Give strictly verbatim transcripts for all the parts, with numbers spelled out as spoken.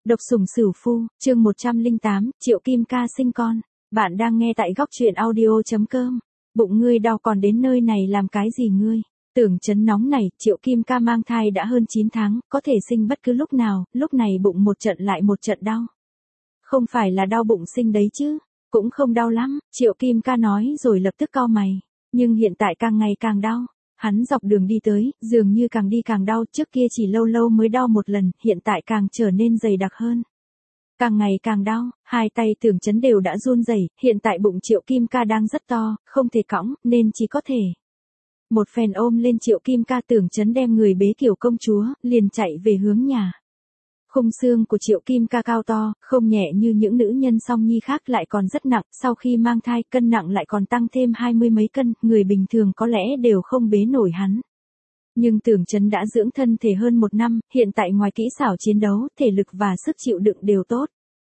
Độc sủng sửu phu, chương một trăm lẻ tám, Triệu Kim Ca sinh con. Bạn đang nghe tại góc truyện audio chấm com. Bụng ngươi đau còn đến nơi này làm cái gì ngươi? Tưởng chấn nóng này, Triệu Kim Ca mang thai đã hơn chín tháng, có thể sinh bất cứ lúc nào, lúc này bụng một trận lại một trận đau. Không phải là đau bụng sinh đấy chứ, cũng không đau lắm, Triệu Kim Ca nói rồi lập tức cau mày. Nhưng hiện tại càng ngày càng đau. Hắn dọc đường đi tới, dường như càng đi càng đau, trước kia chỉ lâu lâu mới đau một lần, hiện tại càng trở nên dày đặc hơn. Càng ngày càng đau, hai tay Tưởng Chấn đều đã run rẩy, hiện tại bụng Triệu Kim Ca đang rất to, không thể cõng, nên chỉ có thể. Một phen ôm lên Triệu Kim Ca, Tưởng Chấn đem người bế kiểu công chúa, liền chạy về hướng nhà. Khung xương của Triệu Kim Ca cao to, không nhẹ như những nữ nhân song nhi khác, lại còn rất nặng, sau khi mang thai cân nặng lại còn tăng thêm hai mươi mấy cân, người bình thường có lẽ đều không bế nổi hắn. Nhưng Tưởng Chấn đã dưỡng thân thể hơn một năm, hiện tại ngoài kỹ xảo chiến đấu, thể lực và sức chịu đựng đều tốt.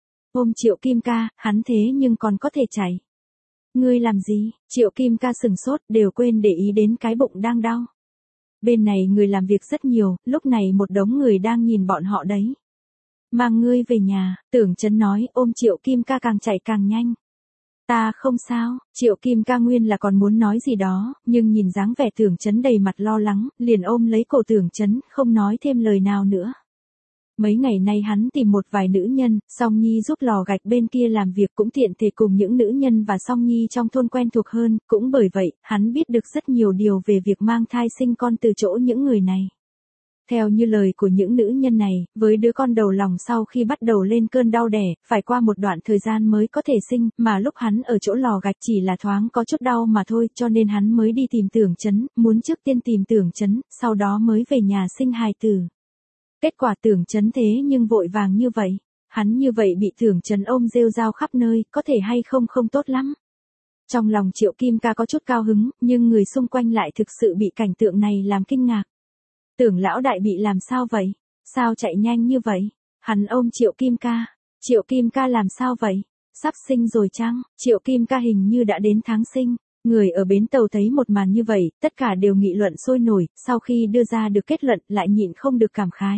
Ôm Triệu Kim Ca, hắn thế nhưng còn có thể chạy. Ngươi làm gì? Triệu Kim Ca sừng sốt, đều quên để ý đến cái bụng đang đau. Bên này người làm việc rất nhiều, lúc này một đống người đang nhìn bọn họ đấy. Mang ngươi về nhà, Tưởng Chấn nói, ôm Triệu Kim Ca càng chạy càng nhanh. Ta không sao, Triệu Kim Ca nguyên là còn muốn nói gì đó, nhưng nhìn dáng vẻ Tưởng Chấn đầy mặt lo lắng, liền ôm lấy cổ Tưởng Chấn, không nói thêm lời nào nữa. Mấy ngày nay hắn tìm một vài nữ nhân, Song Nhi giúp lò gạch bên kia làm việc cũng tiện thể cùng những nữ nhân và Song Nhi trong thôn quen thuộc hơn, cũng bởi vậy, hắn biết được rất nhiều điều về việc mang thai sinh con từ chỗ những người này. Theo như lời của những nữ nhân này, với đứa con đầu lòng sau khi bắt đầu lên cơn đau đẻ, phải qua một đoạn thời gian mới có thể sinh, mà lúc hắn ở chỗ lò gạch chỉ là thoáng có chút đau mà thôi, cho nên hắn mới đi tìm Tưởng Chấn, muốn trước tiên tìm Tưởng Chấn, sau đó mới về nhà sinh hài tử. Kết quả Tưởng Chấn thế nhưng vội vàng như vậy, hắn như vậy bị Tưởng Chấn ôm rêu rao khắp nơi, có thể hay không không tốt lắm. Trong lòng Triệu Kim Ca có chút cao hứng, nhưng người xung quanh lại thực sự bị cảnh tượng này làm kinh ngạc. Tưởng lão đại bị làm sao vậy? Sao chạy nhanh như vậy? Hắn ôm Triệu Kim Ca. Triệu Kim Ca làm sao vậy? Sắp sinh rồi chăng? Triệu Kim Ca hình như đã đến tháng sinh. Người ở bến tàu thấy một màn như vậy, tất cả đều nghị luận sôi nổi, sau khi đưa ra được kết luận lại nhịn không được cảm khái.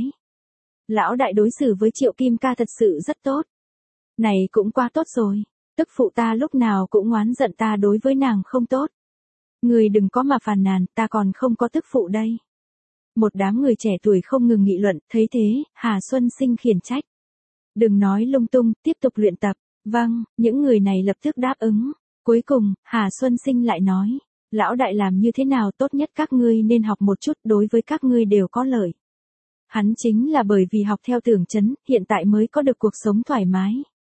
Lão đại đối xử với Triệu Kim Ca thật sự rất tốt. Này cũng quá tốt rồi. Tức phụ ta lúc nào cũng oán giận ta đối với nàng không tốt. Người đừng có mà phàn nàn, ta còn không có tức phụ đây. Một đám người trẻ tuổi không ngừng nghị luận, thấy thế, Hà Xuân Sinh khiển trách. Đừng nói lung tung, tiếp tục luyện tập. Vâng, những người này lập tức đáp ứng. Cuối cùng, Hà Xuân Sinh lại nói, lão đại làm như thế nào tốt nhất các ngươi nên học một chút, đối với các ngươi đều có lợi. Hắn chính là bởi vì học theo Tưởng Chấn, hiện tại mới có được cuộc sống thoải mái.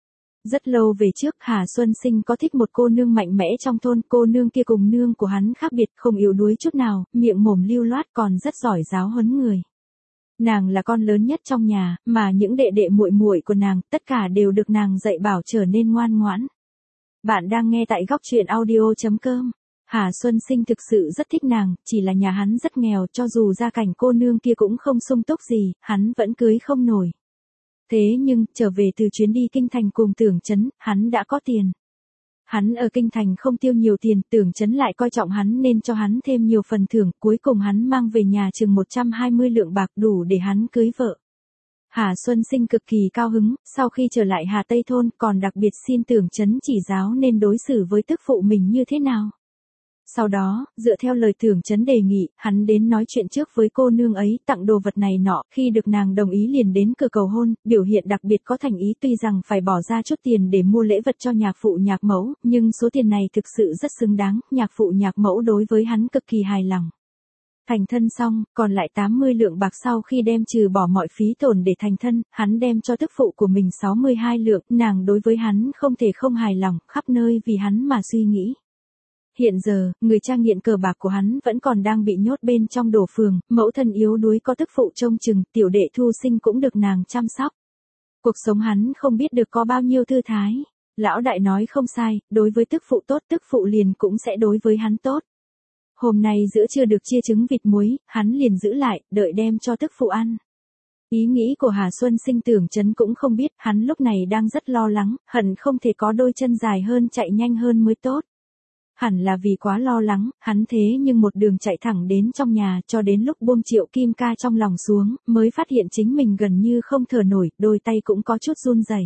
Rất lâu về trước, Hà Xuân Sinh có thích một cô nương mạnh mẽ trong thôn, cô nương kia cùng nương của hắn khác biệt, không yếu đuối chút nào, miệng mồm lưu loát còn rất giỏi giáo huấn người. Nàng là con lớn nhất trong nhà, mà những đệ đệ muội muội của nàng, tất cả đều được nàng dạy bảo trở nên ngoan ngoãn. Bạn đang nghe tại góc truyện audio chấm com. Hà Xuân Sinh thực sự rất thích nàng, chỉ là nhà hắn rất nghèo, cho dù gia cảnh cô nương kia cũng không sung túc gì, hắn vẫn cưới không nổi. Thế nhưng, trở về từ chuyến đi kinh thành cùng Tưởng Chấn, hắn đã có tiền. Hắn ở kinh thành không tiêu nhiều tiền, Tưởng Chấn lại coi trọng hắn nên cho hắn thêm nhiều phần thưởng, cuối cùng hắn mang về nhà chừng một trăm hai mươi lượng bạc đủ để hắn cưới vợ. Hà Xuân Sinh cực kỳ cao hứng, sau khi trở lại Hà Tây Thôn còn đặc biệt xin Tưởng Chấn chỉ giáo nên đối xử với tức phụ mình như thế nào. Sau đó, dựa theo lời Tưởng Chấn đề nghị, hắn đến nói chuyện trước với cô nương ấy, tặng đồ vật này nọ, khi được nàng đồng ý liền đến cửa cầu hôn, biểu hiện đặc biệt có thành ý, tuy rằng phải bỏ ra chút tiền để mua lễ vật cho nhạc phụ nhạc mẫu, nhưng số tiền này thực sự rất xứng đáng, nhạc phụ nhạc mẫu đối với hắn cực kỳ hài lòng. Thành thân xong, còn lại tám mươi lượng bạc sau khi đem trừ bỏ mọi phí tổn để thành thân, hắn đem cho tức phụ của mình sáu mươi hai lượng, nàng đối với hắn không thể không hài lòng, khắp nơi vì hắn mà suy nghĩ. Hiện giờ, người cha nghiện cờ bạc của hắn vẫn còn đang bị nhốt bên trong đổ phường, mẫu thân yếu đuối có tức phụ trông chừng, tiểu đệ Thu Sinh cũng được nàng chăm sóc. Cuộc sống hắn không biết được có bao nhiêu thư thái. Lão đại nói không sai, đối với tức phụ tốt, tức phụ liền cũng sẽ đối với hắn tốt. Hôm nay giữa trưa được chia trứng vịt muối, hắn liền giữ lại, đợi đem cho tức phụ ăn. Ý nghĩ của Hà Xuân Sinh Tưởng Chấn cũng không biết, hắn lúc này đang rất lo lắng, hận không thể có đôi chân dài hơn chạy nhanh hơn mới tốt. Hẳn là vì quá lo lắng, hắn thế nhưng một đường chạy thẳng đến trong nhà cho đến lúc buông Triệu Kim Ca trong lòng xuống, mới phát hiện chính mình gần như không thở nổi, đôi tay cũng có chút run rẩy.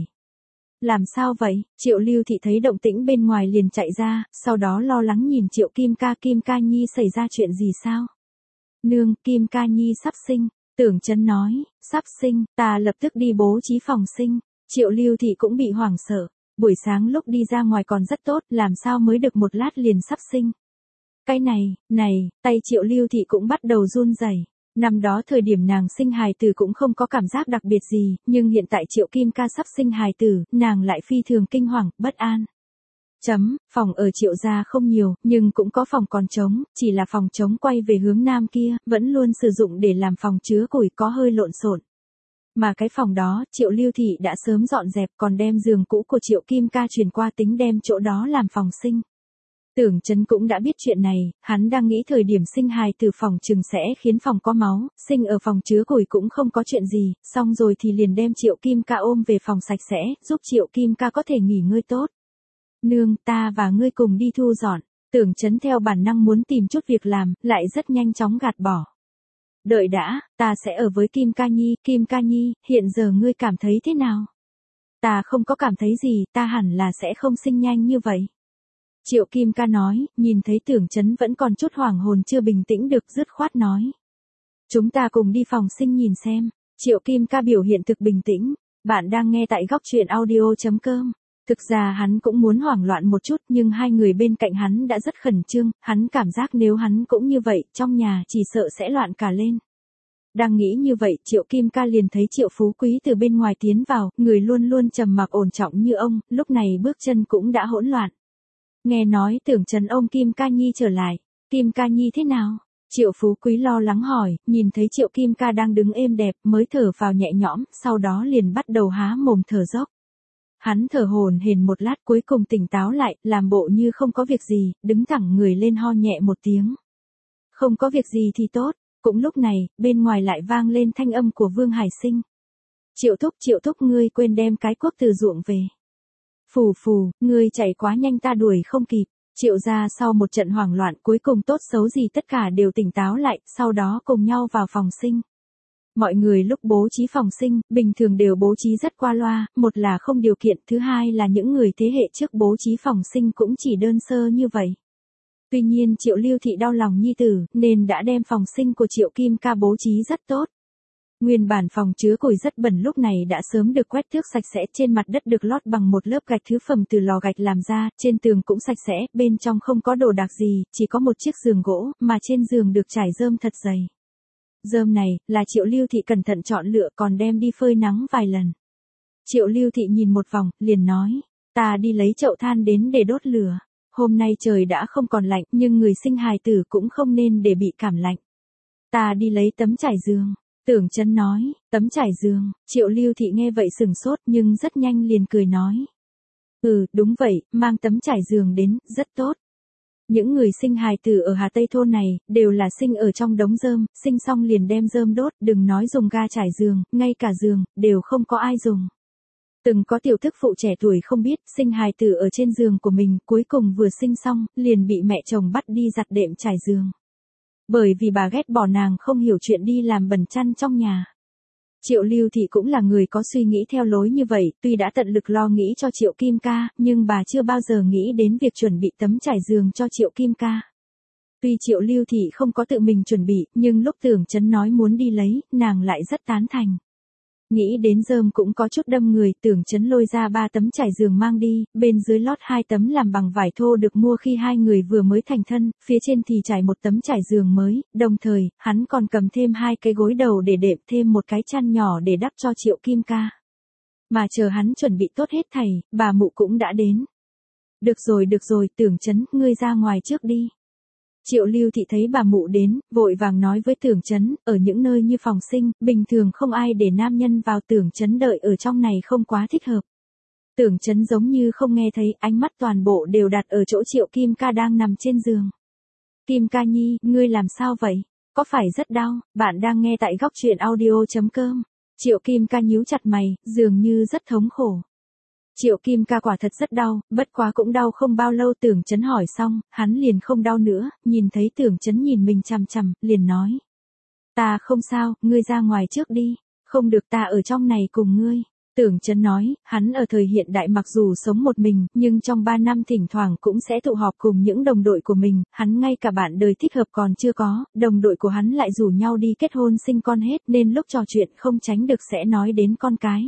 Làm sao vậy? Triệu Lưu Thị thấy động tĩnh bên ngoài liền chạy ra, sau đó lo lắng nhìn Triệu Kim Ca, Kim Ca Nhi xảy ra chuyện gì sao? Nương, Kim Ca Nhi sắp sinh, Tưởng Chấn nói, sắp sinh, ta lập tức đi bố trí phòng sinh. Triệu Lưu Thị cũng bị hoảng sợ, buổi sáng lúc đi ra ngoài còn rất tốt, làm sao mới được một lát liền sắp sinh. Cái này, này, tay Triệu Lưu Thị cũng bắt đầu run rẩy. Năm đó thời điểm nàng sinh hài tử cũng không có cảm giác đặc biệt gì, nhưng hiện tại Triệu Kim Ca sắp sinh hài tử, nàng lại phi thường kinh hoàng, bất an. Chấm, phòng ở Triệu gia không nhiều, nhưng cũng có phòng còn trống, chỉ là phòng trống quay về hướng nam kia, vẫn luôn sử dụng để làm phòng chứa củi có hơi lộn xộn. Mà cái phòng đó, Triệu Lưu Thị đã sớm dọn dẹp còn đem giường cũ của Triệu Kim Ca chuyển qua tính đem chỗ đó làm phòng sinh. Tưởng Chấn cũng đã biết chuyện này, hắn đang nghĩ thời điểm sinh hài từ phòng chừng sẽ khiến phòng có máu, sinh ở phòng chứa củi cũng không có chuyện gì, xong rồi thì liền đem Triệu Kim Ca ôm về phòng sạch sẽ, giúp Triệu Kim Ca có thể nghỉ ngơi tốt. Nương, ta và ngươi cùng đi thu dọn. Tưởng Chấn theo bản năng muốn tìm chút việc làm, lại rất nhanh chóng gạt bỏ. Đợi đã, ta sẽ ở với Kim Ca Nhi, Kim Ca Nhi, hiện giờ ngươi cảm thấy thế nào? Ta không có cảm thấy gì, ta hẳn là sẽ không sinh nhanh như vậy. Triệu Kim Ca nói, nhìn thấy Tưởng Chấn vẫn còn chút hoảng hồn chưa bình tĩnh được, dứt khoát nói. Chúng ta cùng đi phòng sinh nhìn xem. Triệu Kim Ca biểu hiện thực bình tĩnh. Bạn đang nghe tại góc truyện audio chấm com. Thực ra hắn cũng muốn hoảng loạn một chút nhưng hai người bên cạnh hắn đã rất khẩn trương, hắn cảm giác nếu hắn cũng như vậy, trong nhà chỉ sợ sẽ loạn cả lên. Đang nghĩ như vậy, Triệu Kim Ca liền thấy Triệu Phú Quý từ bên ngoài tiến vào, người luôn luôn trầm mặc ổn trọng như ông, lúc này bước chân cũng đã hỗn loạn. Nghe nói Tưởng Chấn ông Kim Ca Nhi trở lại, Kim Ca Nhi thế nào? Triệu Phú Quý lo lắng hỏi, nhìn thấy Triệu Kim Ca đang đứng êm đẹp mới thở vào nhẹ nhõm, sau đó liền bắt đầu há mồm thở dốc. Hắn thở hổn hển một lát cuối cùng tỉnh táo lại, làm bộ như không có việc gì, đứng thẳng người lên ho nhẹ một tiếng. Không có việc gì thì tốt, cũng lúc này, bên ngoài lại vang lên thanh âm của Vương Hải Sinh. Triệu thúc Triệu thúc ngươi quên đem cái cuốc từ ruộng về. Phù phù, ngươi chạy quá nhanh ta đuổi không kịp. Triệu gia sau một trận hoảng loạn cuối cùng tốt xấu gì tất cả đều tỉnh táo lại, sau đó cùng nhau vào phòng sinh. Mọi người lúc bố trí phòng sinh, bình thường đều bố trí rất qua loa, một là không điều kiện, thứ hai là những người thế hệ trước bố trí phòng sinh cũng chỉ đơn sơ như vậy. Tuy nhiên Triệu Lưu Thị đau lòng nhi tử, nên đã đem phòng sinh của Triệu Kim Ca bố trí rất tốt. Nguyên bản phòng chứa củi rất bẩn lúc này đã sớm được quét thước sạch sẽ, trên mặt đất được lót bằng một lớp gạch thứ phẩm từ lò gạch làm ra, trên tường cũng sạch sẽ, bên trong không có đồ đạc gì, chỉ có một chiếc giường gỗ, mà trên giường được trải rơm thật dày. Rơm này, là Triệu Lưu Thị cẩn thận chọn lựa còn đem đi phơi nắng vài lần. Triệu Lưu Thị nhìn một vòng, liền nói, ta đi lấy chậu than đến để đốt lửa. Hôm nay trời đã không còn lạnh, nhưng người sinh hài tử cũng không nên để bị cảm lạnh. Ta đi lấy tấm trải giường. Tưởng Chấn nói, tấm trải giường. Triệu Lưu Thị nghe vậy sừng sốt nhưng rất nhanh liền cười nói. Ừ, đúng vậy, mang tấm trải giường đến, rất tốt. Những người sinh hài tử ở Hà Tây thôn này, đều là sinh ở trong đống rơm, sinh xong liền đem rơm đốt, đừng nói dùng ga trải giường, ngay cả giường, đều không có ai dùng. Từng có tiểu thức phụ trẻ tuổi không biết, sinh hài tử ở trên giường của mình, cuối cùng vừa sinh xong, liền bị mẹ chồng bắt đi giặt đệm trải giường. Bởi vì bà ghét bỏ nàng không hiểu chuyện đi làm bẩn chăn trong nhà. Triệu Lưu Thị cũng là người có suy nghĩ theo lối như vậy, tuy đã tận lực lo nghĩ cho Triệu Kim Ca, nhưng bà chưa bao giờ nghĩ đến việc chuẩn bị tấm trải giường cho Triệu Kim Ca. Tuy Triệu Lưu Thị không có tự mình chuẩn bị, nhưng lúc Tưởng Chấn nói muốn đi lấy, nàng lại rất tán thành. Nghĩ đến rơm cũng có chút đâm người, Tưởng Chấn lôi ra ba tấm trải giường mang đi, bên dưới lót hai tấm làm bằng vải thô được mua khi hai người vừa mới thành thân, phía trên thì trải một tấm trải giường mới, đồng thời, hắn còn cầm thêm hai cái gối đầu để đệm thêm một cái chăn nhỏ để đắp cho Triệu Kim Ca. Mà chờ hắn chuẩn bị tốt hết thảy, bà mụ cũng đã đến. Được rồi được rồi, Tưởng Chấn, ngươi ra ngoài trước đi. Triệu Lưu Thị thấy bà mụ đến, vội vàng nói với Tưởng Chấn, ở những nơi như phòng sinh, bình thường không ai để nam nhân vào, Tưởng Chấn đợi ở trong này không quá thích hợp. Tưởng Chấn giống như không nghe thấy, ánh mắt toàn bộ đều đặt ở chỗ Triệu Kim Ca đang nằm trên giường. Kim Ca Nhi, ngươi làm sao vậy? Có phải rất đau? Bạn đang nghe tại góc truyện audio chấm com. Triệu Kim Ca nhíu chặt mày, dường như rất thống khổ. Triệu Kim ca quả thật rất đau, bất quá cũng đau không bao lâu. Tưởng Chấn hỏi xong, hắn liền không đau nữa, nhìn thấy Tưởng Chấn nhìn mình chằm chằm, liền nói. Ta không sao, ngươi ra ngoài trước đi, không được ta ở trong này cùng ngươi. Tưởng Chấn nói, hắn ở thời hiện đại mặc dù sống một mình, nhưng trong ba năm thỉnh thoảng cũng sẽ tụ họp cùng những đồng đội của mình, hắn ngay cả bạn đời thích hợp còn chưa có, đồng đội của hắn lại rủ nhau đi kết hôn sinh con hết nên lúc trò chuyện không tránh được sẽ nói đến con cái.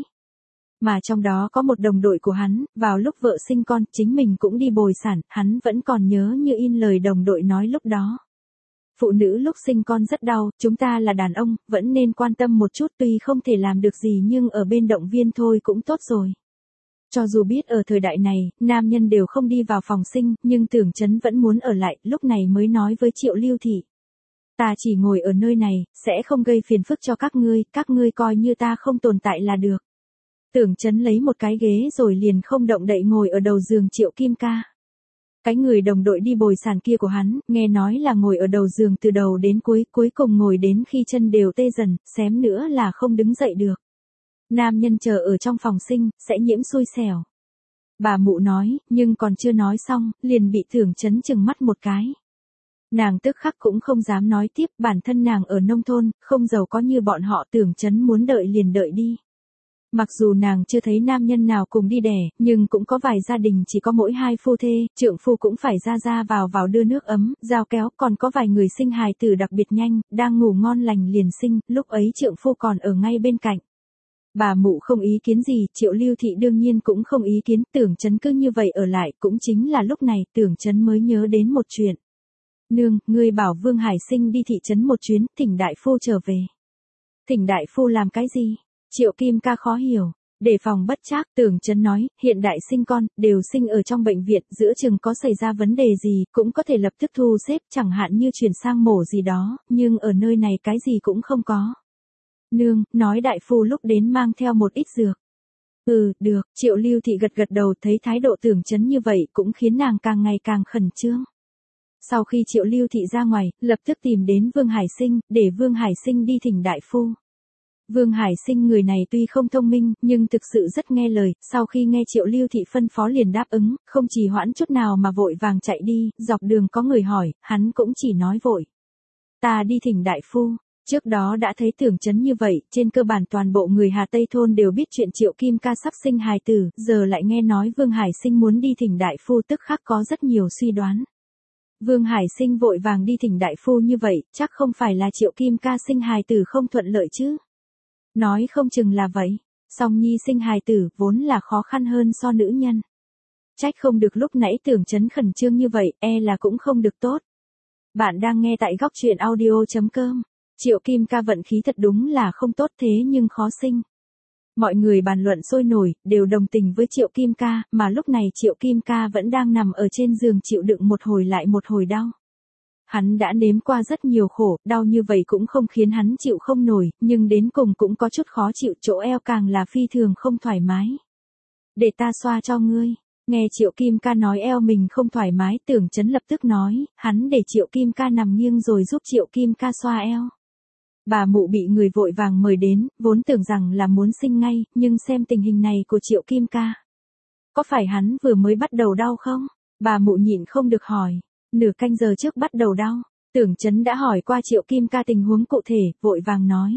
Mà trong đó có một đồng đội của hắn, vào lúc vợ sinh con, chính mình cũng đi bồi sản, hắn vẫn còn nhớ như in lời đồng đội nói lúc đó. Phụ nữ lúc sinh con rất đau, chúng ta là đàn ông, vẫn nên quan tâm một chút, tuy không thể làm được gì nhưng ở bên động viên thôi cũng tốt rồi. Cho dù biết ở thời đại này, nam nhân đều không đi vào phòng sinh, nhưng Tưởng Chấn vẫn muốn ở lại, lúc này mới nói với Triệu Lưu Thị. Ta chỉ ngồi ở nơi này, sẽ không gây phiền phức cho các ngươi, các ngươi coi như ta không tồn tại là được. Tưởng Chấn lấy một cái ghế rồi liền không động đậy ngồi ở đầu giường Triệu Kim ca. Cái người đồng đội đi bồi sản kia của hắn, nghe nói là ngồi ở đầu giường từ đầu đến cuối, cuối cùng ngồi đến khi chân đều tê dần, xém nữa là không đứng dậy được. Nam nhân chờ ở trong phòng sinh, sẽ nhiễm xui xẻo. Bà mụ nói, nhưng còn chưa nói xong, liền bị Tưởng Chấn chừng mắt một cái. Nàng tức khắc cũng không dám nói tiếp, bản thân nàng ở nông thôn, không giàu có như bọn họ. Tưởng Chấn muốn đợi liền đợi đi. Mặc dù nàng chưa thấy nam nhân nào cùng đi đẻ, nhưng cũng có vài gia đình chỉ có mỗi hai phu thê, trượng phu cũng phải ra ra vào vào đưa nước ấm, dao kéo, còn có vài người sinh hài tử đặc biệt nhanh, đang ngủ ngon lành liền sinh, lúc ấy trượng phu còn ở ngay bên cạnh. Bà mụ không ý kiến gì, Triệu Lưu Thị đương nhiên cũng không ý kiến. Tưởng Chấn cứ như vậy ở lại, cũng chính là lúc này Tưởng Chấn mới nhớ đến một chuyện. Nương, ngươi bảo Vương Hải Sinh đi thị trấn một chuyến, thỉnh đại phu trở về. Thỉnh đại phu làm cái gì? Triệu Kim ca khó hiểu. Để phòng bất trắc, Tưởng Chấn nói, hiện đại sinh con, đều sinh ở trong bệnh viện, giữa chừng có xảy ra vấn đề gì, cũng có thể lập tức thu xếp, chẳng hạn như chuyển sang mổ gì đó, nhưng ở nơi này cái gì cũng không có. Nương, nói đại phu lúc đến mang theo một ít dược. Ừ, được, Triệu Lưu Thị gật gật đầu, thấy thái độ Tưởng Chấn như vậy cũng khiến nàng càng ngày càng khẩn trương. Sau khi Triệu Lưu Thị ra ngoài, lập tức tìm đến Vương Hải Sinh, để Vương Hải Sinh đi thỉnh đại phu. Vương Hải Sinh người này tuy không thông minh, nhưng thực sự rất nghe lời, sau khi nghe Triệu Lưu Thị phân phó liền đáp ứng, không trì hoãn chút nào mà vội vàng chạy đi, dọc đường có người hỏi, hắn cũng chỉ nói vội. Ta đi thỉnh đại phu. Trước đó đã thấy Tưởng Chấn như vậy, trên cơ bản toàn bộ người Hà Tây thôn đều biết chuyện Triệu Kim ca sắp sinh hài tử, giờ lại nghe nói Vương Hải Sinh muốn đi thỉnh đại phu tức khắc có rất nhiều suy đoán. Vương Hải Sinh vội vàng đi thỉnh đại phu như vậy, chắc không phải là Triệu Kim ca sinh hài tử không thuận lợi chứ. Nói không chừng là vậy, song nhi sinh hài tử vốn là khó khăn hơn so nữ nhân. Trách không được lúc nãy Tưởng Chấn khẩn trương như vậy, e là cũng không được tốt. Bạn đang nghe tại góc truyện audio chấm com. Triệu Kim ca vận khí thật đúng là không tốt thế nhưng khó sinh. Mọi người bàn luận sôi nổi, đều đồng tình với Triệu Kim ca, mà lúc này Triệu Kim ca vẫn đang nằm ở trên giường chịu đựng một hồi lại một hồi đau. Hắn đã nếm qua rất nhiều khổ, đau như vậy cũng không khiến hắn chịu không nổi, nhưng đến cùng cũng có chút khó chịu, chỗ eo càng là phi thường không thoải mái. Để ta xoa cho ngươi. Nghe Triệu Kim ca nói eo mình không thoải mái, Tưởng Chấn lập tức nói, hắn để Triệu Kim ca nằm nghiêng rồi giúp Triệu Kim ca xoa eo. Bà mụ bị người vội vàng mời đến, vốn tưởng rằng là muốn sinh ngay, nhưng xem tình hình này của Triệu Kim ca. Có phải hắn vừa mới bắt đầu đau không? Bà mụ nhịn không được hỏi. Nửa canh giờ trước bắt đầu đau. Tưởng Chấn đã hỏi qua Triệu Kim ca tình huống cụ thể, vội vàng nói.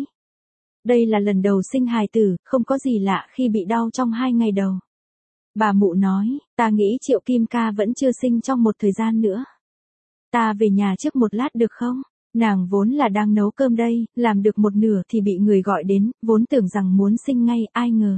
Đây là lần đầu sinh hài tử, không có gì lạ khi bị đau trong hai ngày đầu. Bà mụ nói, ta nghĩ Triệu Kim ca vẫn chưa sinh trong một thời gian nữa. Ta về nhà trước một lát được không? Nàng vốn là đang nấu cơm đây, làm được một nửa thì bị người gọi đến, vốn tưởng rằng muốn sinh ngay, ai ngờ.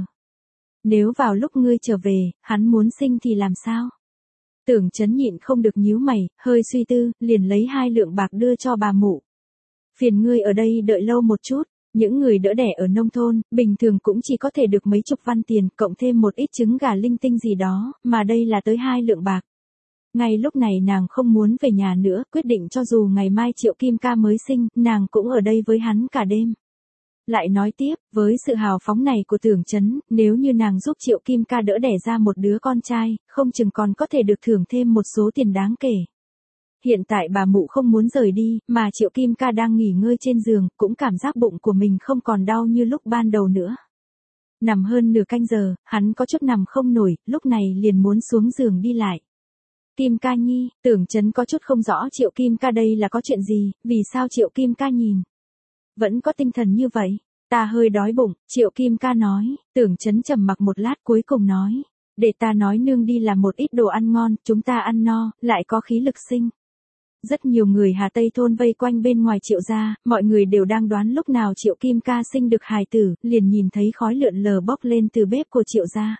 Nếu vào lúc ngươi trở về, hắn muốn sinh thì làm sao? Tưởng Chấn nhịn không được nhíu mày, hơi suy tư, liền lấy hai lượng bạc đưa cho bà mụ. Phiền ngươi ở đây đợi lâu một chút, những người đỡ đẻ ở nông thôn, bình thường cũng chỉ có thể được mấy chục văn tiền, cộng thêm một ít trứng gà linh tinh gì đó, mà đây là tới hai lượng bạc. Ngay lúc này nàng không muốn về nhà nữa, quyết định cho dù ngày mai Triệu Kim ca mới sinh, nàng cũng ở đây với hắn cả đêm. Lại nói tiếp, với sự hào phóng này của Tưởng Chấn, nếu như nàng giúp Triệu Kim ca đỡ đẻ ra một đứa con trai, không chừng còn có thể được thưởng thêm một số tiền đáng kể. Hiện tại bà mụ không muốn rời đi, mà Triệu Kim ca đang nghỉ ngơi trên giường, cũng cảm giác bụng của mình không còn đau như lúc ban đầu nữa. Nằm hơn nửa canh giờ, hắn có chút nằm không nổi, lúc này liền muốn xuống giường đi lại. Kim ca nhi, Tưởng Chấn có chút không rõ Triệu Kim ca đây là có chuyện gì, vì sao Triệu Kim ca nhìn vẫn có tinh thần như vậy. Ta hơi đói bụng, Triệu Kim ca nói. Tưởng Chấn trầm mặc một lát cuối cùng nói, để ta nói nương đi làm một ít đồ ăn ngon, chúng ta ăn no, lại có khí lực sinh. Rất nhiều người Hà Tây thôn vây quanh bên ngoài Triệu gia, mọi người đều đang đoán lúc nào Triệu Kim ca sinh được hài tử, liền nhìn thấy khói lượn lờ bốc lên từ bếp của Triệu gia.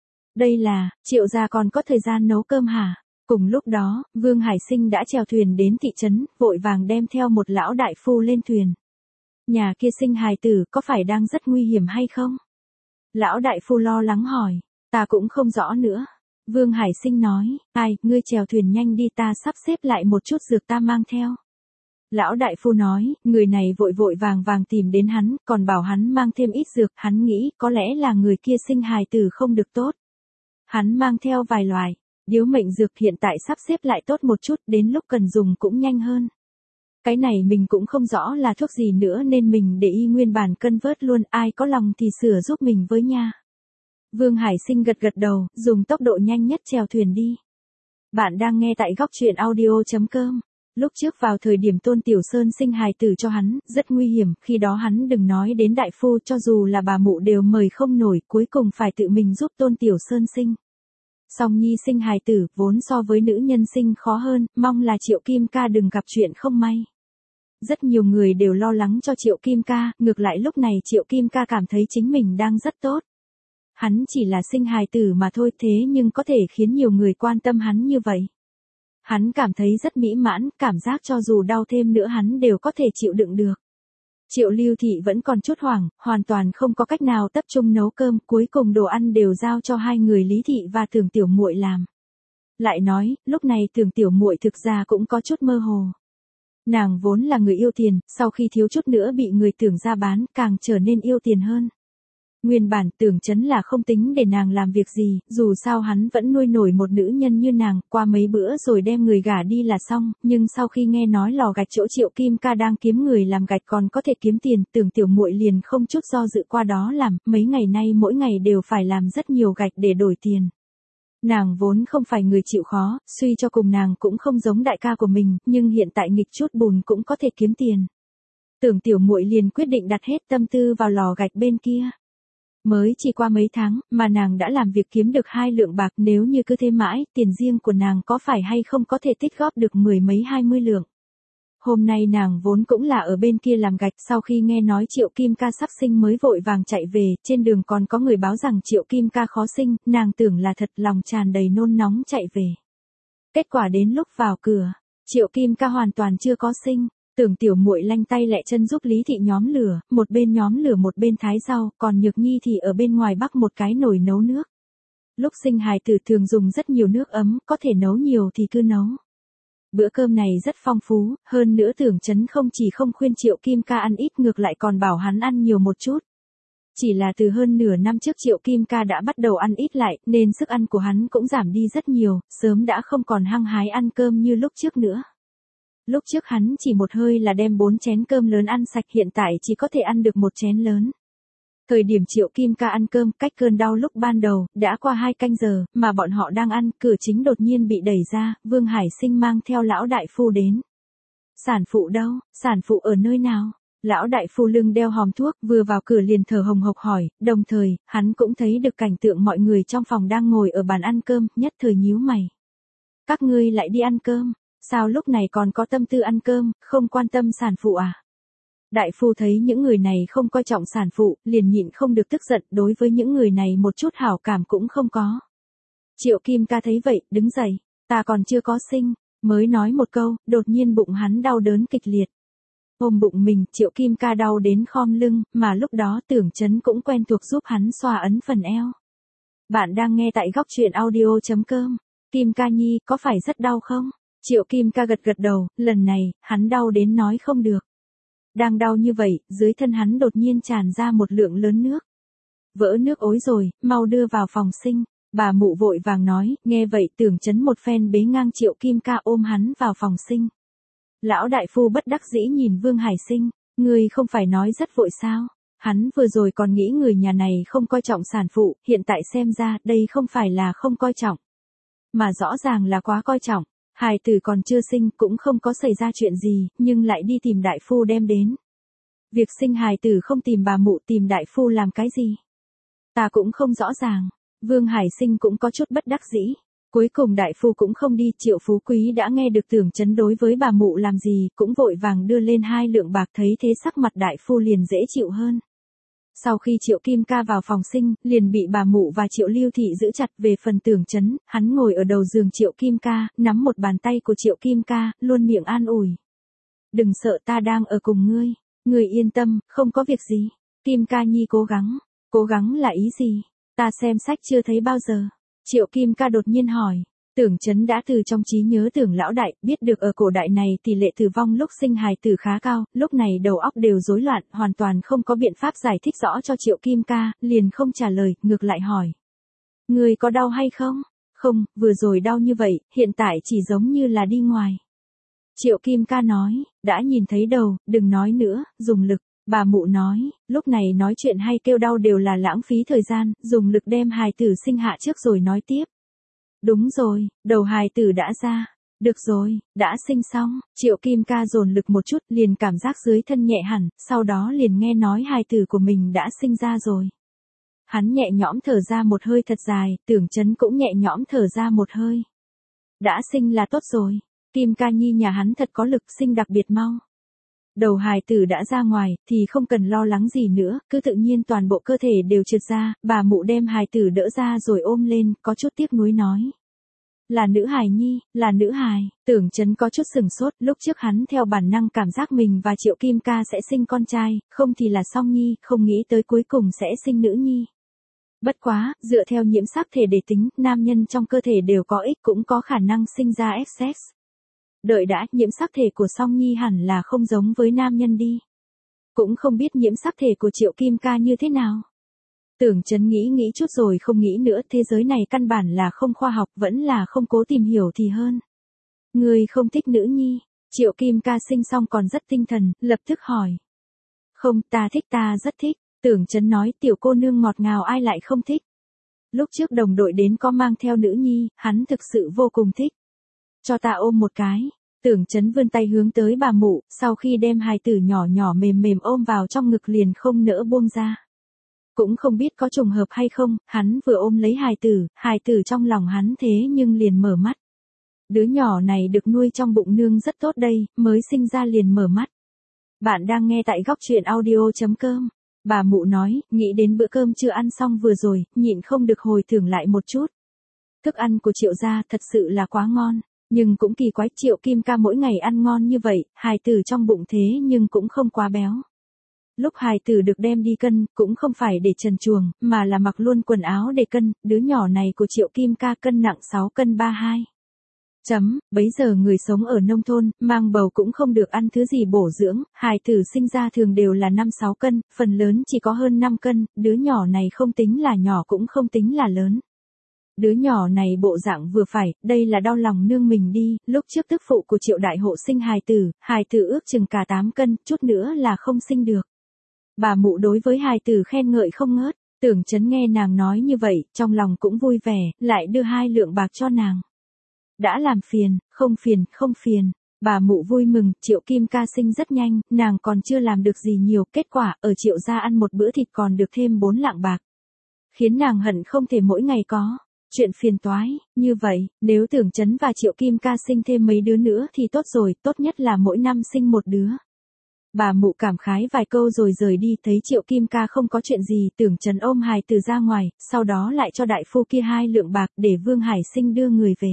Đây là, Triệu gia còn có thời gian nấu cơm hả? Cùng lúc đó, Vương Hải Sinh đã chèo thuyền đến thị trấn, vội vàng đem theo một lão đại phu lên thuyền. Nhà kia sinh hài tử có phải đang rất nguy hiểm hay không? Lão đại phu lo lắng hỏi, ta cũng không rõ nữa. Vương Hải Sinh nói, ai, ngươi chèo thuyền nhanh đi, ta sắp xếp lại một chút dược ta mang theo. Lão đại phu nói, người này vội vội vàng vàng tìm đến hắn, còn bảo hắn mang thêm ít dược, hắn nghĩ có lẽ là người kia sinh hài tử không được tốt. Hắn mang theo vài loại điếu mệnh dược, hiện tại sắp xếp lại tốt một chút, đến lúc cần dùng cũng nhanh hơn. Cái này mình cũng không rõ là thuốc gì nữa nên mình để y nguyên bản cân vớt luôn, ai có lòng thì sửa giúp mình với nha. Vương Hải Sinh gật gật đầu, dùng tốc độ nhanh nhất chèo thuyền đi. Bạn đang nghe tại góc truyện audio.com. Lúc trước vào thời điểm Tôn Tiểu Sơn sinh hài tử cho hắn, rất nguy hiểm, khi đó hắn đừng nói đến đại phu, cho dù là bà mụ đều mời không nổi, cuối cùng phải tự mình giúp Tôn Tiểu Sơn sinh. Song nhi sinh hài tử, vốn so với nữ nhân sinh khó hơn, mong là Triệu Kim ca đừng gặp chuyện không may. Rất nhiều người đều lo lắng cho Triệu Kim ca, ngược lại lúc này Triệu Kim ca cảm thấy chính mình đang rất tốt. Hắn chỉ là sinh hài tử mà thôi, thế nhưng có thể khiến nhiều người quan tâm hắn như vậy. Hắn cảm thấy rất mỹ mãn, cảm giác cho dù đau thêm nữa hắn đều có thể chịu đựng được. Triệu Lưu Thị vẫn còn chút hoảng, hoàn toàn không có cách nào tập trung nấu cơm, cuối cùng đồ ăn đều giao cho hai người Lý Thị và Tưởng Tiểu Muội làm. Lại nói, lúc này Tưởng Tiểu Muội thực ra cũng có chút mơ hồ. Nàng vốn là người yêu tiền, sau khi thiếu chút nữa bị người Tưởng ra bán, càng trở nên yêu tiền hơn. Nguyên bản Tưởng Chấn là không tính để nàng làm việc gì, dù sao hắn vẫn nuôi nổi một nữ nhân như nàng, qua mấy bữa rồi đem người gả đi là xong, nhưng sau khi nghe nói lò gạch chỗ Triệu Kim ca đang kiếm người làm gạch còn có thể kiếm tiền, Tưởng Tiểu Muội liền không chút do dự qua đó làm, mấy ngày nay mỗi ngày đều phải làm rất nhiều gạch để đổi tiền. Nàng vốn không phải người chịu khó, suy cho cùng nàng cũng không giống đại ca của mình, nhưng hiện tại nghịch chút bùn cũng có thể kiếm tiền. Tưởng Tiểu Muội liền quyết định đặt hết tâm tư vào lò gạch bên kia. Mới chỉ qua mấy tháng, mà nàng đã làm việc kiếm được hai lượng bạc, nếu như cứ thế mãi, tiền riêng của nàng có phải hay không có thể tích góp được mười mấy hai mươi lượng. Hôm nay nàng vốn cũng là ở bên kia làm gạch, sau khi nghe nói Triệu Kim ca sắp sinh mới vội vàng chạy về, trên đường còn có người báo rằng Triệu Kim ca khó sinh, nàng tưởng là thật, lòng tràn đầy nôn nóng chạy về. Kết quả đến lúc vào cửa, Triệu Kim ca hoàn toàn chưa có sinh. Tưởng Tiểu Muội lanh tay lẹ chân giúp Lý Thị nhóm lửa, một bên nhóm lửa một bên thái rau, còn Nhược Nhi thì ở bên ngoài bắc một cái nồi nấu nước. Lúc sinh hài tử thường dùng rất nhiều nước ấm, có thể nấu nhiều thì cứ nấu. Bữa cơm này rất phong phú, hơn nữa Tưởng Chấn không chỉ không khuyên Triệu Kim ca ăn ít, ngược lại còn bảo hắn ăn nhiều một chút. Chỉ là từ hơn nửa năm trước Triệu Kim ca đã bắt đầu ăn ít lại, nên sức ăn của hắn cũng giảm đi rất nhiều, sớm đã không còn hăng hái ăn cơm như lúc trước nữa. Lúc trước hắn chỉ một hơi là đem bốn chén cơm lớn ăn sạch, hiện tại chỉ có thể ăn được một chén lớn. Thời điểm Triệu Kim ca ăn cơm, cách cơn đau lúc ban đầu, đã qua hai canh giờ, mà bọn họ đang ăn, cửa chính đột nhiên bị đẩy ra, Vương Hải Sinh mang theo lão đại phu đến. Sản phụ đâu, sản phụ ở nơi nào? Lão đại phu lưng đeo hòm thuốc, vừa vào cửa liền thở hồng hộc hỏi, đồng thời, hắn cũng thấy được cảnh tượng mọi người trong phòng đang ngồi ở bàn ăn cơm, nhất thời nhíu mày. Các ngươi lại đi ăn cơm, sao lúc này còn có tâm tư ăn cơm, không quan tâm sản phụ à? Đại phu thấy những người này không coi trọng sản phụ, liền nhịn không được tức giận, đối với những người này một chút hảo cảm cũng không có. Triệu Kim ca thấy vậy, đứng dậy, ta còn chưa có sinh, mới nói một câu, đột nhiên bụng hắn đau đớn kịch liệt. Ôm bụng mình, Triệu Kim ca đau đến khom lưng, mà lúc đó Tưởng Chấn cũng quen thuộc giúp hắn xoa ấn phần eo. Bạn đang nghe tại góc truyện audio.com. Kim ca nhi, có phải rất đau không? Triệu Kim ca gật gật đầu, lần này, hắn đau đến nói không được. Đang đau như vậy, dưới thân hắn đột nhiên tràn ra một lượng lớn nước. Vỡ nước ối rồi, mau đưa vào phòng sinh. Bà mụ vội vàng nói, nghe vậy Tưởng Chấn một phen bế ngang Triệu Kim ca ôm hắn vào phòng sinh. Lão đại phu bất đắc dĩ nhìn Vương Hải Sinh, ngươi không phải nói rất vội sao? Hắn vừa rồi còn nghĩ người nhà này không coi trọng sản phụ, hiện tại xem ra đây không phải là không coi trọng, mà rõ ràng là quá coi trọng. Hài tử còn chưa sinh cũng không có xảy ra chuyện gì, nhưng lại đi tìm đại phu đem đến. Việc sinh hài tử không tìm bà mụ tìm đại phu làm cái gì? Ta cũng không rõ ràng. Vương Hải Sinh cũng có chút bất đắc dĩ. Cuối cùng đại phu cũng không đi, Triệu Phú Quý đã nghe được Tưởng Chấn đối với bà mụ làm gì, cũng vội vàng đưa lên hai lượng bạc, thấy thế sắc mặt đại phu liền dễ chịu hơn. Sau khi Triệu Kim Ca vào phòng sinh, liền bị bà mụ và Triệu Lưu Thị giữ chặt. Về phần Tưởng Chấn, hắn ngồi ở đầu giường Triệu Kim Ca, nắm một bàn tay của Triệu Kim Ca, luôn miệng an ủi. Đừng sợ, ta đang ở cùng ngươi, ngươi yên tâm, không có việc gì. Kim Ca nhi cố gắng, cố gắng là ý gì? Ta xem sách chưa thấy bao giờ. Triệu Kim Ca đột nhiên hỏi. Tưởng Chấn đã từ trong trí nhớ Tưởng lão đại, biết được ở cổ đại này tỷ lệ tử vong lúc sinh hài tử khá cao, lúc này đầu óc đều rối loạn, hoàn toàn không có biện pháp giải thích rõ cho Triệu Kim Ca, liền không trả lời, ngược lại hỏi. Người có đau hay không? Không, vừa rồi đau như vậy, hiện tại chỉ giống như là đi ngoài. Triệu Kim Ca nói, đã nhìn thấy đầu, đừng nói nữa, dùng lực. Bà mụ nói, lúc này nói chuyện hay kêu đau đều là lãng phí thời gian, dùng lực đem hài tử sinh hạ trước rồi nói tiếp. Đúng rồi, đầu hài tử đã ra. Được rồi, đã sinh xong. Triệu Kim Ca dồn lực một chút, liền cảm giác dưới thân nhẹ hẳn, sau đó liền nghe nói hài tử của mình đã sinh ra rồi. Hắn nhẹ nhõm thở ra một hơi thật dài, Tưởng Chấn cũng nhẹ nhõm thở ra một hơi. Đã sinh là tốt rồi. Kim Ca nhi nhà hắn thật có lực, sinh đặc biệt mau. Đầu hài tử đã ra ngoài, thì không cần lo lắng gì nữa, cứ tự nhiên toàn bộ cơ thể đều trượt ra, bà mụ đem hài tử đỡ ra rồi ôm lên, có chút tiếc nuối nói. Là nữ hài nhi, là nữ hài. Tưởng Chấn có chút sừng sốt, lúc trước hắn theo bản năng cảm giác mình và Triệu Kim Ca sẽ sinh con trai, không thì là song nhi, không nghĩ tới cuối cùng sẽ sinh nữ nhi. Bất quá, dựa theo nhiễm sắc thể để tính, nam nhân trong cơ thể đều có ích, cũng có khả năng sinh ra Essex. Đợi đã, nhiễm sắc thể của song nhi hẳn là không giống với nam nhân đi. Cũng không biết nhiễm sắc thể của Triệu Kim Ca như thế nào. Tưởng Chấn nghĩ nghĩ chút rồi không nghĩ nữa, thế giới này căn bản là không khoa học, vẫn là không cố tìm hiểu thì hơn. Người không thích nữ nhi? Triệu Kim Ca sinh xong còn rất tinh thần, lập tức hỏi. Không, ta thích, ta rất thích. Tưởng Chấn nói, tiểu cô nương ngọt ngào ai lại không thích. Lúc trước đồng đội đến có mang theo nữ nhi, hắn thực sự vô cùng thích. Cho ta ôm một cái. Tưởng Chấn vươn tay hướng tới bà mụ, sau khi đem hài tử nhỏ nhỏ mềm mềm ôm vào trong ngực liền không nỡ buông ra. Cũng không biết có trùng hợp hay không, hắn vừa ôm lấy hài tử, hài tử trong lòng hắn thế nhưng liền mở mắt. Đứa nhỏ này được nuôi trong bụng nương rất tốt đây, mới sinh ra liền mở mắt. Bạn đang nghe tại góc truyện audio chấm com. Bà mụ nói, nghĩ đến bữa cơm chưa ăn xong vừa rồi, nhịn không được hồi tưởng lại một chút. Thức ăn của Triệu gia thật sự là quá ngon. Nhưng cũng kỳ quái, Triệu Kim Ca mỗi ngày ăn ngon như vậy, hài tử trong bụng thế nhưng cũng không quá béo. Lúc hài tử được đem đi cân, cũng không phải để trần truồng, mà là mặc luôn quần áo để cân, đứa nhỏ này của Triệu Kim Ca cân nặng sáu cân ba hai. Chấm, bấy giờ người sống ở nông thôn, mang bầu cũng không được ăn thứ gì bổ dưỡng, hài tử sinh ra thường đều là năm sáu cân, phần lớn chỉ có hơn năm cân, đứa nhỏ này không tính là nhỏ cũng không tính là lớn. Đứa nhỏ này bộ dạng vừa phải, đây là đau lòng nương mình đi, lúc trước tức phụ của Triệu đại hộ sinh hài tử, hài tử ước chừng cả tám cân, chút nữa là không sinh được. Bà mụ đối với hài tử khen ngợi không ngớt, Tưởng Chấn nghe nàng nói như vậy, trong lòng cũng vui vẻ, lại đưa hai lượng bạc cho nàng. Đã làm phiền, không phiền, không phiền. Bà mụ vui mừng, Triệu Kim Ca sinh rất nhanh, nàng còn chưa làm được gì nhiều, kết quả, ở Triệu gia ăn một bữa thịt còn được thêm bốn lạng bạc. Khiến nàng hận không thể mỗi ngày có. Chuyện phiền toái, như vậy, nếu Tưởng Chấn và Triệu Kim Ca sinh thêm mấy đứa nữa thì tốt rồi, tốt nhất là mỗi năm sinh một đứa. Bà mụ cảm khái vài câu rồi rời đi, thấy Triệu Kim Ca không có chuyện gì, Tưởng Chấn ôm hài tử ra ngoài, sau đó lại cho đại phu kia hai lượng bạc để Vương Hải Sinh đưa người về.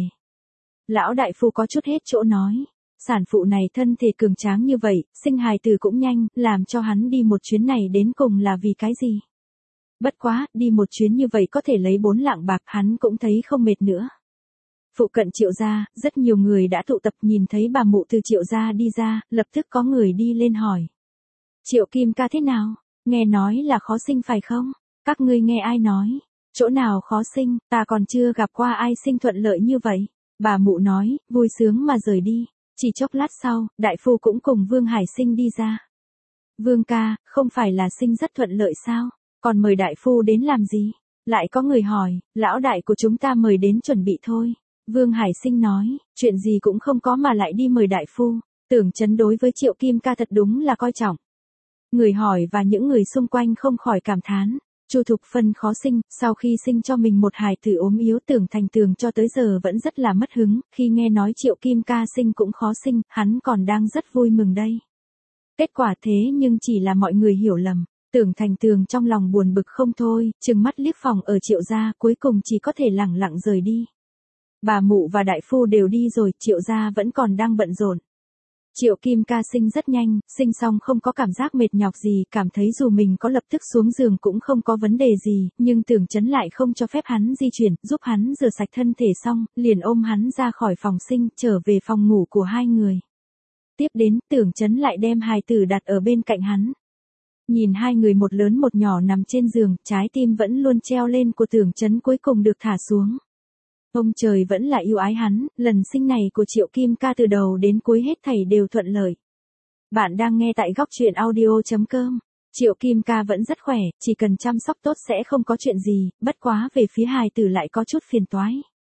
Lão đại phu có chút hết chỗ nói, sản phụ này thân thể cường tráng như vậy, sinh hài tử cũng nhanh, làm cho hắn đi một chuyến này đến cùng là vì cái gì? Bất quá, đi một chuyến như vậy có thể lấy bốn lạng bạc, hắn cũng thấy không mệt nữa. Phụ cận Triệu gia, rất nhiều người đã tụ tập, nhìn thấy bà mụ từ Triệu gia đi ra, lập tức có người đi lên hỏi. Triệu Kim Ca thế nào? Nghe nói là khó sinh phải không? Các ngươi nghe ai nói? Chỗ nào khó sinh, ta còn chưa gặp qua ai sinh thuận lợi như vậy. Bà mụ nói, vui sướng mà rời đi. Chỉ chốc lát sau, đại phu cũng cùng Vương Hải Sinh đi ra. Vương ca, không phải là sinh rất thuận lợi sao? Còn mời đại phu đến làm gì? Lại có người hỏi, lão đại của chúng ta mời đến chuẩn bị thôi. Vương Hải Sinh nói, chuyện gì cũng không có mà lại đi mời đại phu. Tưởng Chấn đối với Triệu Kim ca thật đúng là coi trọng. Người hỏi và những người xung quanh không khỏi cảm thán. Chu Thục Phân khó sinh, sau khi sinh cho mình một hài tử ốm yếu Tưởng Thành Tường cho tới giờ vẫn rất là mất hứng, khi nghe nói Triệu Kim ca sinh cũng khó sinh, hắn còn đang rất vui mừng đây. Kết quả thế nhưng chỉ là mọi người hiểu lầm. Tưởng Thành Tường trong lòng buồn bực không thôi, trừng mắt liếc phòng ở Triệu gia, cuối cùng chỉ có thể lẳng lặng rời đi. Bà mụ và đại phu đều đi rồi, Triệu gia vẫn còn đang bận rộn. Triệu Kim ca sinh rất nhanh, sinh xong không có cảm giác mệt nhọc gì, cảm thấy dù mình có lập tức xuống giường cũng không có vấn đề gì, nhưng Tưởng Chấn lại không cho phép hắn di chuyển, giúp hắn rửa sạch thân thể xong, liền ôm hắn ra khỏi phòng sinh, trở về phòng ngủ của hai người. Tiếp đến, Tưởng Chấn lại đem hài tử đặt ở bên cạnh hắn. Nhìn hai người một lớn một nhỏ nằm trên giường, trái tim vẫn luôn treo lên của Tưởng Chấn cuối cùng được thả xuống. Ông trời vẫn là yêu ái hắn, lần sinh này của Triệu Kim ca từ đầu đến cuối hết thảy đều thuận lợi. Bạn đang nghe tại góc truyện audio chấm com. Triệu Kim ca vẫn rất khỏe, chỉ cần chăm sóc tốt sẽ không có chuyện gì, bất quá về phía hài tử lại có chút phiền toái.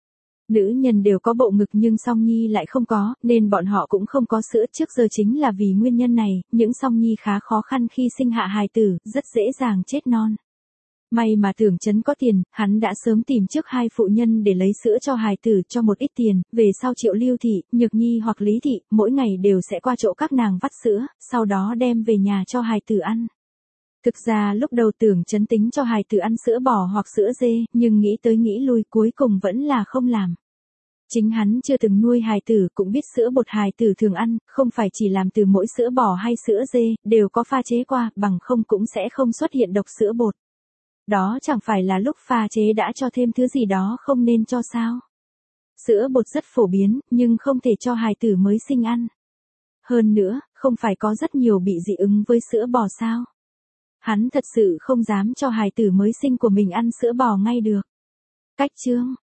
Nữ nhân đều có bộ ngực nhưng song nhi lại không có, nên bọn họ cũng không có sữa trước giờ chính là vì nguyên nhân này, những song nhi khá khó khăn khi sinh hạ hài tử, rất dễ dàng chết non. May mà Tưởng Chấn có tiền, hắn đã sớm tìm trước hai phụ nhân để lấy sữa cho hài tử cho một ít tiền, về sau Triệu Lưu Thị, Nhược Nhi hoặc Lý Thị, mỗi ngày đều sẽ qua chỗ các nàng vắt sữa, sau đó đem về nhà cho hài tử ăn. Thực ra lúc đầu Tưởng Chấn tính cho hài tử ăn sữa bò hoặc sữa dê, nhưng nghĩ tới nghĩ lui cuối cùng vẫn là không làm. Chính hắn chưa từng nuôi hài tử cũng biết sữa bột hài tử thường ăn, không phải chỉ làm từ mỗi sữa bò hay sữa dê, đều có pha chế qua, bằng không cũng sẽ không xuất hiện độc sữa bột. Đó chẳng phải là lúc pha chế đã cho thêm thứ gì đó không nên cho sao. Sữa bột rất phổ biến, nhưng không thể cho hài tử mới sinh ăn. Hơn nữa, không phải có rất nhiều bị dị ứng với sữa bò sao. Hắn thật sự không dám cho hài tử mới sinh của mình ăn sữa bò ngay được. Cách chương